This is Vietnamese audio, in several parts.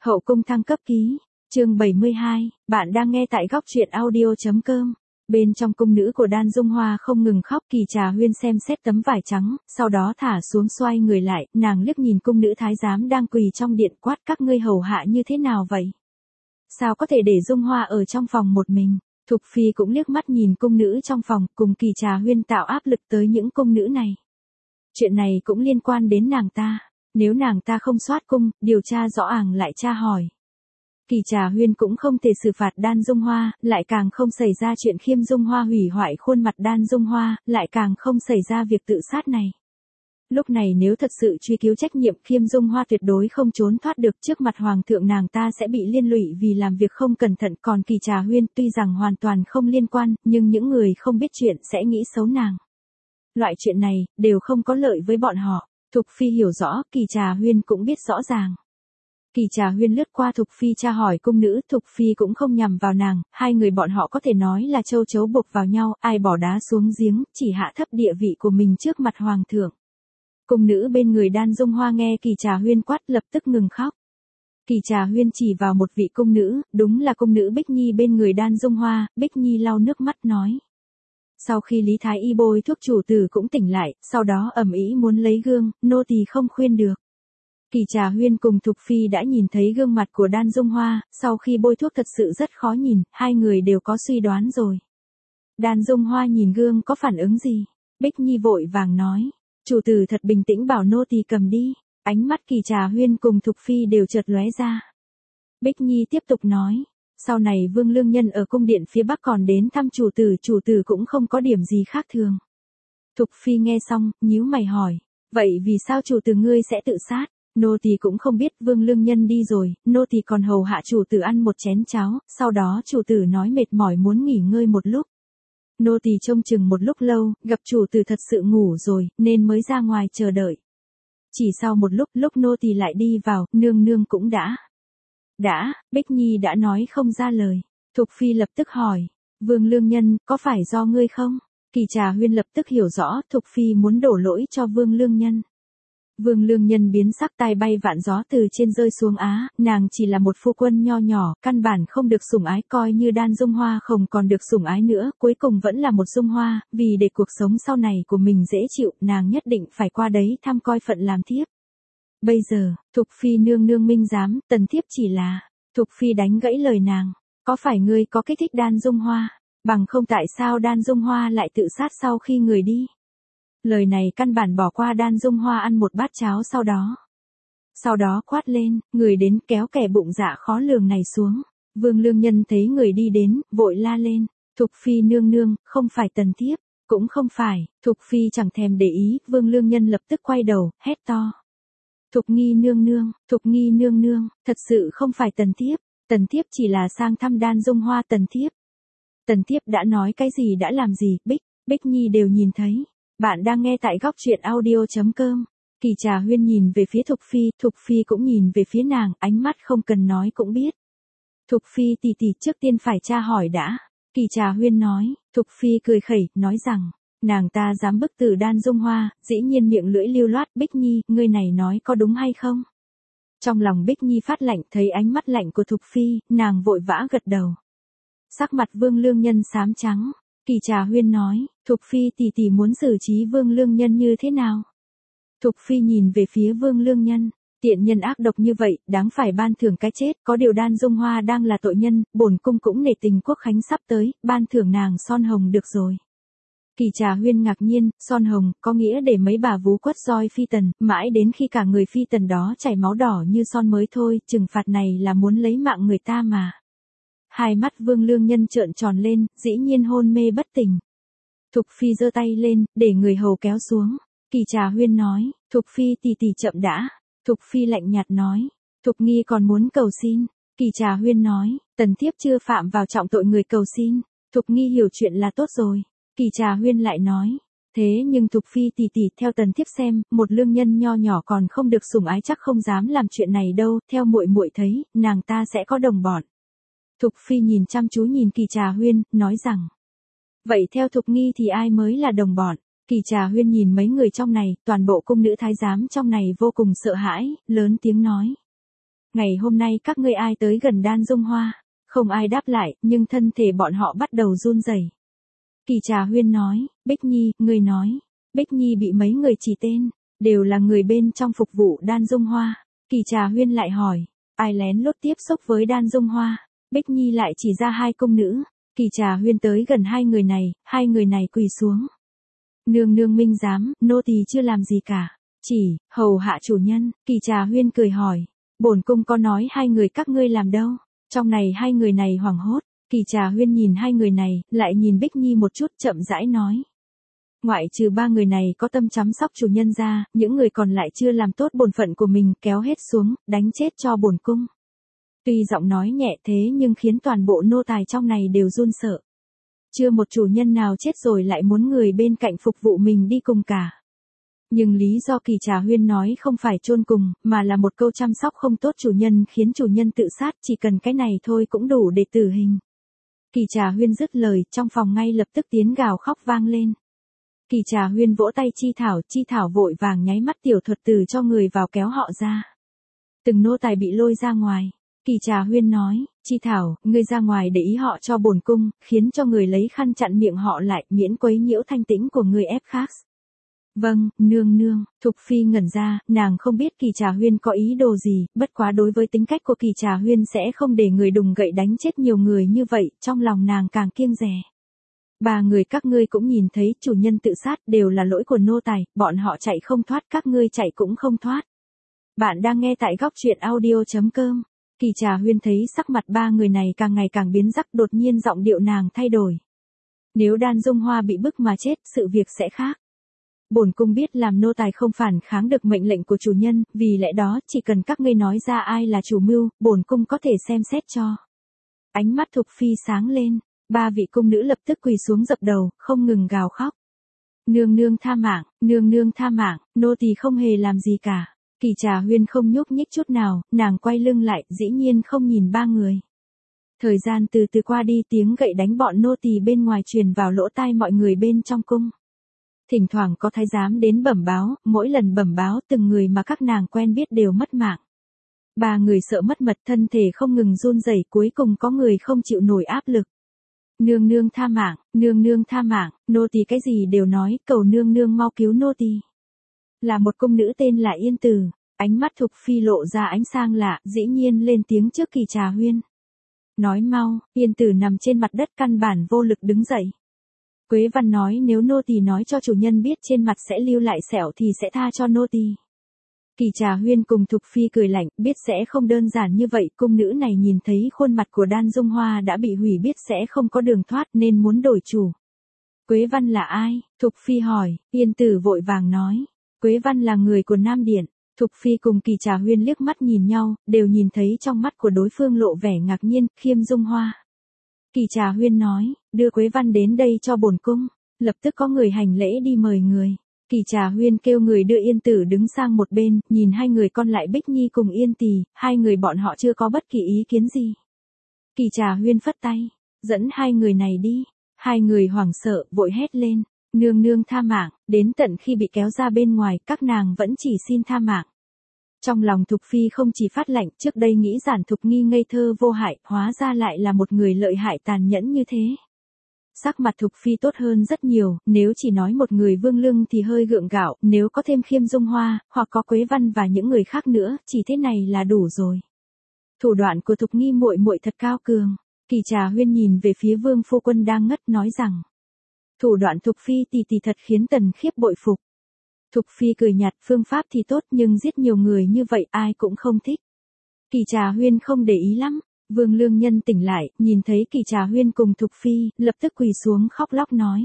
Hậu cung thăng cấp ký, chương 72, bạn đang nghe tại góc truyện audio.com. Bên trong cung nữ của Đan Dung Hoa không ngừng khóc. Kỳ Trà Huyên xem xét tấm vải trắng, sau đó thả xuống xoay người lại, nàng liếc nhìn cung nữ thái giám đang quỳ trong điện quát các ngươi hầu hạ như thế nào vậy? Sao có thể để Dung Hoa ở trong phòng một mình? Thục Phi cũng liếc mắt nhìn cung nữ trong phòng, cùng Kỳ Trà Huyên tạo áp lực tới những cung nữ này. Chuyện này cũng liên quan đến nàng ta. Nếu nàng ta không soát cung, điều tra rõ ràng lại tra hỏi. Kỳ Trà Huyên cũng không thể xử phạt Đan Dung Hoa, lại càng không xảy ra chuyện Khiêm Dung Hoa hủy hoại khuôn mặt Đan Dung Hoa, lại càng không xảy ra việc tự sát này. Lúc này nếu thật sự truy cứu trách nhiệm, Khiêm Dung Hoa tuyệt đối không trốn thoát được, trước mặt hoàng thượng nàng ta sẽ bị liên lụy vì làm việc không cẩn thận, còn Kỳ Trà Huyên tuy rằng hoàn toàn không liên quan, nhưng những người không biết chuyện sẽ nghĩ xấu nàng. Loại chuyện này, đều không có lợi với bọn họ. Thục Phi hiểu rõ, Kỳ Trà Huyên cũng biết rõ ràng. Kỳ Trà Huyên lướt qua Thục Phi tra hỏi cung nữ, Thục Phi cũng không nhằm vào nàng, hai người bọn họ có thể nói là châu chấu buộc vào nhau, ai bỏ đá xuống giếng, chỉ hạ thấp địa vị của mình trước mặt hoàng thượng. Cung nữ bên người Đan Dung Hoa nghe Kỳ Trà Huyên quát lập tức ngừng khóc. Kỳ Trà Huyên chỉ vào một vị cung nữ, đúng là cung nữ Bích Nhi bên người Đan Dung Hoa. Bích Nhi lau nước mắt nói. Sau khi Lý Thái Y bôi thuốc chủ tử cũng tỉnh lại, sau đó ầm ĩ muốn lấy gương, nô tỳ không khuyên được. Kỳ Trà Huyên cùng Thục Phi đã nhìn thấy gương mặt của Đan Dung Hoa, sau khi bôi thuốc thật sự rất khó nhìn, hai người đều có suy đoán rồi. Đan Dung Hoa nhìn gương có phản ứng gì? Bích Nhi vội vàng nói, chủ tử thật bình tĩnh bảo nô tỳ cầm đi. Ánh mắt Kỳ Trà Huyên cùng Thục Phi đều chợt lóe ra. Bích Nhi tiếp tục nói. Sau này Vương Lương Nhân ở cung điện phía Bắc còn đến thăm chủ tử cũng không có điểm gì khác thường. Thục Phi nghe xong, nhíu mày hỏi, vậy vì sao chủ tử ngươi sẽ tự sát? Nô tỳ cũng không biết, Vương Lương Nhân đi rồi, nô tỳ còn hầu hạ chủ tử ăn một chén cháo, sau đó chủ tử nói mệt mỏi muốn nghỉ ngơi một lúc. Nô tỳ trông chừng một lúc lâu, gặp chủ tử thật sự ngủ rồi, nên mới ra ngoài chờ đợi. Chỉ sau một lúc nô tỳ lại đi vào, nương nương cũng đã, Bích Nhi đã nói không ra lời. Thục Phi lập tức hỏi, Vương Lương Nhân, có phải do ngươi không? Kỳ Trà Huyên lập tức hiểu rõ, Thục Phi muốn đổ lỗi cho Vương Lương Nhân. Vương Lương Nhân biến sắc, tai bay vạn gió từ trên rơi xuống á, nàng chỉ là một phu quân nho nhỏ, căn bản không được sủng ái, coi như Đan Dung Hoa không còn được sủng ái nữa, cuối cùng vẫn là một Dung Hoa, vì để cuộc sống sau này của mình dễ chịu, nàng nhất định phải qua đấy thăm coi phận làm thiếp. Bây giờ, Thục Phi nương nương minh giám, tần thiếp chỉ là. Thục Phi đánh gãy lời nàng, có phải ngươi có kích thích Đan Dung Hoa, bằng không tại sao Đan Dung Hoa lại tự sát sau khi người đi? Lời này căn bản bỏ qua Đan Dung Hoa ăn một bát cháo sau đó quát lên, người đến kéo kẻ bụng dạ khó lường này xuống. Vương Lương Nhân thấy người đi đến, vội la lên, Thục Phi nương nương, không phải tần thiếp, cũng không phải. Thục Phi chẳng thèm để ý, Vương Lương Nhân lập tức quay đầu, hét to. Thục Nghi nương nương, thật sự không phải tần thiếp chỉ là sang thăm Đan Dung Hoa Tần thiếp đã nói cái gì đã làm gì, Bích Nhi đều nhìn thấy. Bạn đang nghe tại góc truyện audio.com. Kỳ Trà Huyên nhìn về phía Thục Phi cũng nhìn về phía nàng, ánh mắt không cần nói cũng biết. Thục Phi tỷ trước tiên phải tra hỏi đã. Kỳ Trà Huyên nói, Thục Phi cười khẩy, nói rằng, nàng ta dám bức tử Đan Dung Hoa, dĩ nhiên miệng lưỡi lưu loát. Bích Nhi, ngươi này nói có đúng hay không? Trong lòng Bích Nhi phát lạnh, thấy ánh mắt lạnh của Thục Phi, nàng vội vã gật đầu. Sắc mặt Vương Lương Nhân xám trắng. Kỳ Trà Huyên nói, Thục Phi tỷ muốn xử trí Vương Lương Nhân như thế nào? Thục Phi nhìn về phía Vương Lương Nhân, tiện nhân ác độc như vậy, đáng phải ban thưởng cái chết, có điều Đan Dung Hoa đang là tội nhân, bổn cung cũng nể tình quốc khánh sắp tới, ban thưởng nàng son hồng được rồi. Kỳ Trà Huyên ngạc nhiên, son hồng, có nghĩa để mấy bà vú quất roi phi tần, mãi đến khi cả người phi tần đó chảy máu đỏ như son mới thôi, trừng phạt này là muốn lấy mạng người ta mà. Hai mắt Vương Lương Nhân trợn tròn lên, dĩ nhiên hôn mê bất tỉnh. Thục Phi giơ tay lên, để người hầu kéo xuống. Kỳ Trà Huyên nói, Thục Phi tỷ chậm đã. Thục Phi lạnh nhạt nói, Thục Nghi còn muốn cầu xin. Kỳ Trà Huyên nói, tần thiếp chưa phạm vào trọng tội người cầu xin. Thục Nghi hiểu chuyện là tốt rồi. Kỳ Trà Huyên lại nói, thế nhưng Thục Phi tỷ theo tần thiếp xem, một lương nhân nho nhỏ còn không được sủng ái chắc không dám làm chuyện này đâu, theo muội thấy, nàng ta sẽ có đồng bọn. Thục Phi nhìn chăm chú nhìn Kỳ Trà Huyên, nói rằng, vậy theo Thục Nghi thì ai mới là đồng bọn? Kỳ Trà Huyên nhìn mấy người trong này, toàn bộ cung nữ thái giám trong này vô cùng sợ hãi, lớn tiếng nói. Ngày hôm nay các ngươi ai tới gần Đan Dung Hoa? Không ai đáp lại, nhưng thân thể bọn họ bắt đầu run rẩy. Kỳ Trà Huyên nói, Bích Nhi, ngươi nói. Bích Nhi bị mấy người chỉ tên, đều là người bên trong phục vụ Đan Dung Hoa. Kỳ Trà Huyên lại hỏi, ai lén lút tiếp xúc với Đan Dung Hoa? Bích Nhi lại chỉ ra hai cung nữ. Kỳ Trà Huyên tới gần hai người này quỳ xuống. Nương nương minh giám, nô tỳ chưa làm gì cả. Chỉ, hầu hạ chủ nhân. Kỳ Trà Huyên cười hỏi, bổn cung có nói hai người các ngươi làm đâu? Trong này hai người này hoảng hốt. Kỳ Trà Huyên nhìn hai người này, lại nhìn Bích Nhi một chút chậm rãi nói. Ngoại trừ ba người này có tâm chăm sóc chủ nhân ra, những người còn lại chưa làm tốt bổn phận của mình, kéo hết xuống, đánh chết cho bổn cung. Tuy giọng nói nhẹ thế nhưng khiến toàn bộ nô tài trong này đều run sợ. Chưa một chủ nhân nào chết rồi lại muốn người bên cạnh phục vụ mình đi cùng cả. Nhưng lý do Kỳ Trà Huyên nói không phải chôn cùng, mà là một câu chăm sóc không tốt chủ nhân khiến chủ nhân tự sát, chỉ cần cái này thôi cũng đủ để tử hình. Kỳ Trà Huyên dứt lời, trong phòng ngay lập tức tiếng gào khóc vang lên. Kỳ Trà Huyên vỗ tay Chi Thảo vội vàng nháy mắt tiểu thuật từ cho người vào kéo họ ra. Từng nô tài bị lôi ra ngoài. Kỳ Trà Huyên nói, Chi Thảo, ngươi ra ngoài để ý họ cho bổn cung, khiến cho người lấy khăn chặn miệng họ lại, miễn quấy nhiễu thanh tĩnh của người ép khác. Vâng, nương nương. Thục Phi ngẩn ra, nàng không biết Kỳ Trà Huyên có ý đồ gì, bất quá đối với tính cách của Kỳ Trà Huyên sẽ không để người đùng gậy đánh chết nhiều người như vậy, trong lòng nàng càng kiêng dè. Ba người các ngươi cũng nhìn thấy chủ nhân tự sát đều là lỗi của nô tài, bọn họ chạy không thoát, các ngươi chạy cũng không thoát. Bạn đang nghe tại góc truyện audio.com. Kỳ Trà Huyên thấy sắc mặt ba người này càng ngày càng biến sắc, đột nhiên giọng điệu nàng thay đổi. Nếu Đan Dung Hoa bị bức mà chết, sự việc sẽ khác. Bổn cung biết làm nô tài không phản kháng được mệnh lệnh của chủ nhân, vì lẽ đó chỉ cần các ngươi nói ra ai là chủ mưu, bổn cung có thể xem xét cho. Ánh mắt Thục Phi sáng lên, ba vị cung nữ lập tức quỳ xuống dập đầu, không ngừng gào khóc. Nương nương tha mạng, nô tỳ không hề làm gì cả. Kỳ Trà Huyên không nhúc nhích chút nào, nàng quay lưng lại, dĩ nhiên không nhìn ba người. Thời gian từ từ qua đi, tiếng gậy đánh bọn nô tỳ bên ngoài truyền vào lỗ tai mọi người bên trong cung. Thỉnh thoảng có thái giám đến bẩm báo, mỗi lần bẩm báo từng người mà các nàng quen biết đều mất mạng. Ba người sợ mất mật, thân thể không ngừng run rẩy, cuối cùng có người không chịu nổi áp lực. Nương nương tha mạng, nô tỳ cái gì đều nói, cầu nương nương mau cứu nô tỳ. Là một cung nữ tên là Yên Tử, ánh mắt Thục Phi lộ ra ánh sang lạ, dĩ nhiên lên tiếng trước Kỳ Trà Huyên. Nói mau. Yên Tử nằm trên mặt đất căn bản vô lực đứng dậy. Quế Văn nói nếu nô tỳ nói cho chủ nhân biết trên mặt sẽ lưu lại sẹo thì sẽ tha cho nô tỳ. Kỳ Trà Huyên cùng Thục Phi cười lạnh, biết sẽ không đơn giản như vậy, cung nữ này nhìn thấy khuôn mặt của Đan Dung Hoa đã bị hủy, biết sẽ không có đường thoát nên muốn đổi chủ. Quế Văn là ai? Thục Phi hỏi. Yên Tử vội vàng nói. Quế Văn là người của Nam Điện. Thục Phi cùng Kỳ Trà Huyên liếc mắt nhìn nhau, đều nhìn thấy trong mắt của đối phương lộ vẻ ngạc nhiên, Khiêm Dung Hoa. Kỳ Trà Huyên nói, đưa Quế Văn đến đây cho bổn cung. Lập tức có người hành lễ đi mời người. Kỳ Trà Huyên kêu người đưa Yên Tử đứng sang một bên, nhìn hai người con lại Bích Nhi cùng Yên Tỳ, hai người bọn họ chưa có bất kỳ ý kiến gì. Kỳ Trà Huyên phất tay, dẫn hai người này đi. Hai người hoảng sợ, vội hét lên. Nương nương tha mạng, đến tận khi bị kéo ra bên ngoài, các nàng vẫn chỉ xin tha mạng. Trong lòng Thục Phi không chỉ phát lạnh, trước đây nghĩ Giản Thục Nghi ngây thơ vô hại, hóa ra lại là một người lợi hại tàn nhẫn như thế. Sắc mặt Thục Phi tốt hơn rất nhiều, nếu chỉ nói một người Vương Lương thì hơi gượng gạo, nếu có thêm Khiêm Dung Hoa, hoặc có Quế Văn và những người khác nữa, chỉ thế này là đủ rồi. Thủ đoạn của Thục Nghi muội muội thật cao cường. Kỳ Trà Huyên nhìn về phía Vương phu quân đang ngất nói rằng. Thủ đoạn Thục Phi tỷ thật khiến Tần Khiếp bội phục. Thục Phi cười nhạt, phương pháp thì tốt nhưng giết nhiều người như vậy ai cũng không thích. Kỳ Trà Huyên không để ý lắm. Vương Lương Nhân tỉnh lại, nhìn thấy Kỳ Trà Huyên cùng Thục Phi, lập tức quỳ xuống khóc lóc nói.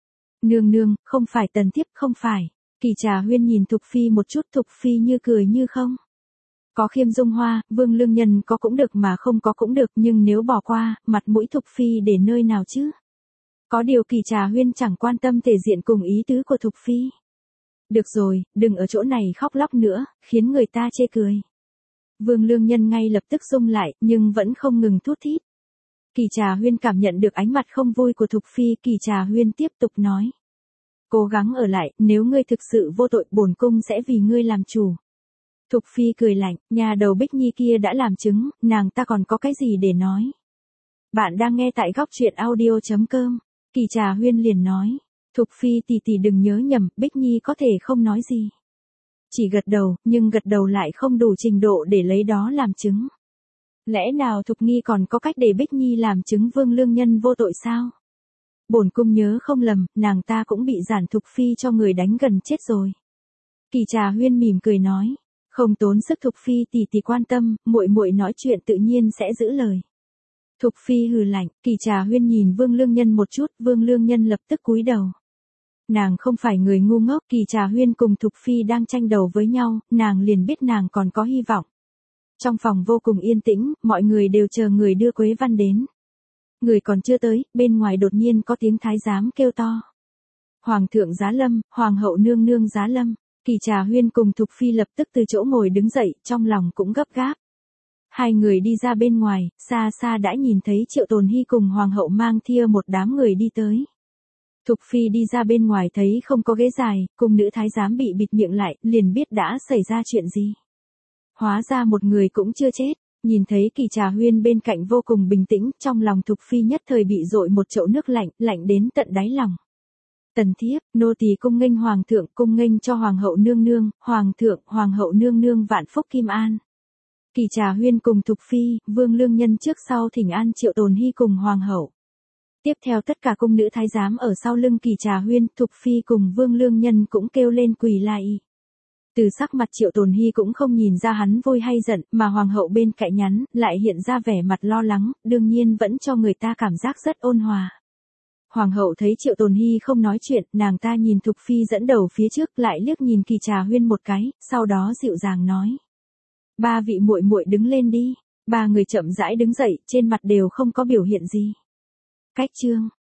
Nương, không phải Tần Thiếp, không phải. Kỳ Trà Huyên nhìn Thục Phi một chút, Thục Phi như cười như không. Có Khiêm Dung Hoa, Vương Lương Nhân có cũng được mà không có cũng được, nhưng nếu bỏ qua, mặt mũi Thục Phi để nơi nào chứ? Có điều Kỳ Trà Huyên chẳng quan tâm thể diện cùng ý tứ của Thục Phi. Được rồi, đừng ở chỗ này khóc lóc nữa, khiến người ta chê cười. Vương Lương Nhân ngay lập tức rung lại, nhưng vẫn không ngừng thút thít. Kỳ Trà Huyên cảm nhận được ánh mặt không vui của Thục Phi, Kỳ Trà Huyên tiếp tục nói. Cố gắng ở lại, nếu ngươi thực sự vô tội, bổn cung sẽ vì ngươi làm chủ. Thục Phi cười lạnh, nhà đầu Bích Nhi kia đã làm chứng, nàng ta còn có cái gì để nói. Bạn đang nghe tại góc truyện audio.com. Kỳ Trà Huyên liền nói. Thục Phi tỷ tỷ đừng nhớ nhầm, Bích Nhi có thể không nói gì. Chỉ gật đầu, nhưng gật đầu lại không đủ trình độ để lấy đó làm chứng. Lẽ nào Thục Nghi còn có cách để Bích Nhi làm chứng Vương Lương Nhân vô tội sao? Bổn cung nhớ không lầm, nàng ta cũng bị Giản Thục Phi cho người đánh gần chết rồi. Kỳ Trà Huyên mỉm cười nói, không tốn sức Thục Phi tỷ tỷ quan tâm, muội muội nói chuyện tự nhiên sẽ giữ lời. Thục Phi hừ lạnh, Kỳ Trà Huyên nhìn Vương Lương Nhân một chút, Vương Lương Nhân lập tức cúi đầu. Nàng không phải người ngu ngốc, Kỳ Trà Huyên cùng Thục Phi đang tranh đầu với nhau, nàng liền biết nàng còn có hy vọng. Trong phòng vô cùng yên tĩnh, mọi người đều chờ người đưa Quế Văn đến. Người còn chưa tới, bên ngoài đột nhiên có tiếng thái giám kêu to. Hoàng thượng giá lâm, hoàng hậu nương nương giá lâm. Kỳ Trà Huyên cùng Thục Phi lập tức từ chỗ ngồi đứng dậy, trong lòng cũng gấp gáp. Hai người đi ra bên ngoài, xa xa đã nhìn thấy Triệu Tồn Hy cùng hoàng hậu mang theo một đám người đi tới. Thục Phi đi ra bên ngoài thấy không có ghế dài, cung nữ thái giám bị bịt miệng lại, liền biết đã xảy ra chuyện gì. Hóa ra một người cũng chưa chết, nhìn thấy Kỳ Trà Huyên bên cạnh vô cùng bình tĩnh, trong lòng Thục Phi nhất thời bị dội một chậu nước lạnh, lạnh đến tận đáy lòng. Tần thiếp, nô tỳ cung nghênh hoàng thượng, cung nghênh cho hoàng hậu nương nương, hoàng thượng, hoàng hậu nương nương vạn phúc kim an. Kỳ Trà Huyên cùng Thục Phi, Vương Lương Nhân trước sau thỉnh an Triệu Tồn Hy cùng hoàng hậu. Tiếp theo tất cả cung nữ thái giám ở sau lưng Kỳ Trà Huyên, Thục Phi cùng Vương Lương Nhân cũng kêu lên quỳ lại. Từ sắc mặt Triệu Tồn Hy cũng không nhìn ra hắn vui hay giận, mà hoàng hậu bên cạnh nhắn, lại hiện ra vẻ mặt lo lắng, đương nhiên vẫn cho người ta cảm giác rất ôn hòa. Hoàng hậu thấy Triệu Tồn Hy không nói chuyện, nàng ta nhìn Thục Phi dẫn đầu phía trước, lại liếc nhìn Kỳ Trà Huyên một cái, sau đó dịu dàng nói. Ba vị muội muội đứng lên đi. Ba người chậm rãi đứng dậy, trên mặt đều không có biểu hiện gì. Cách chương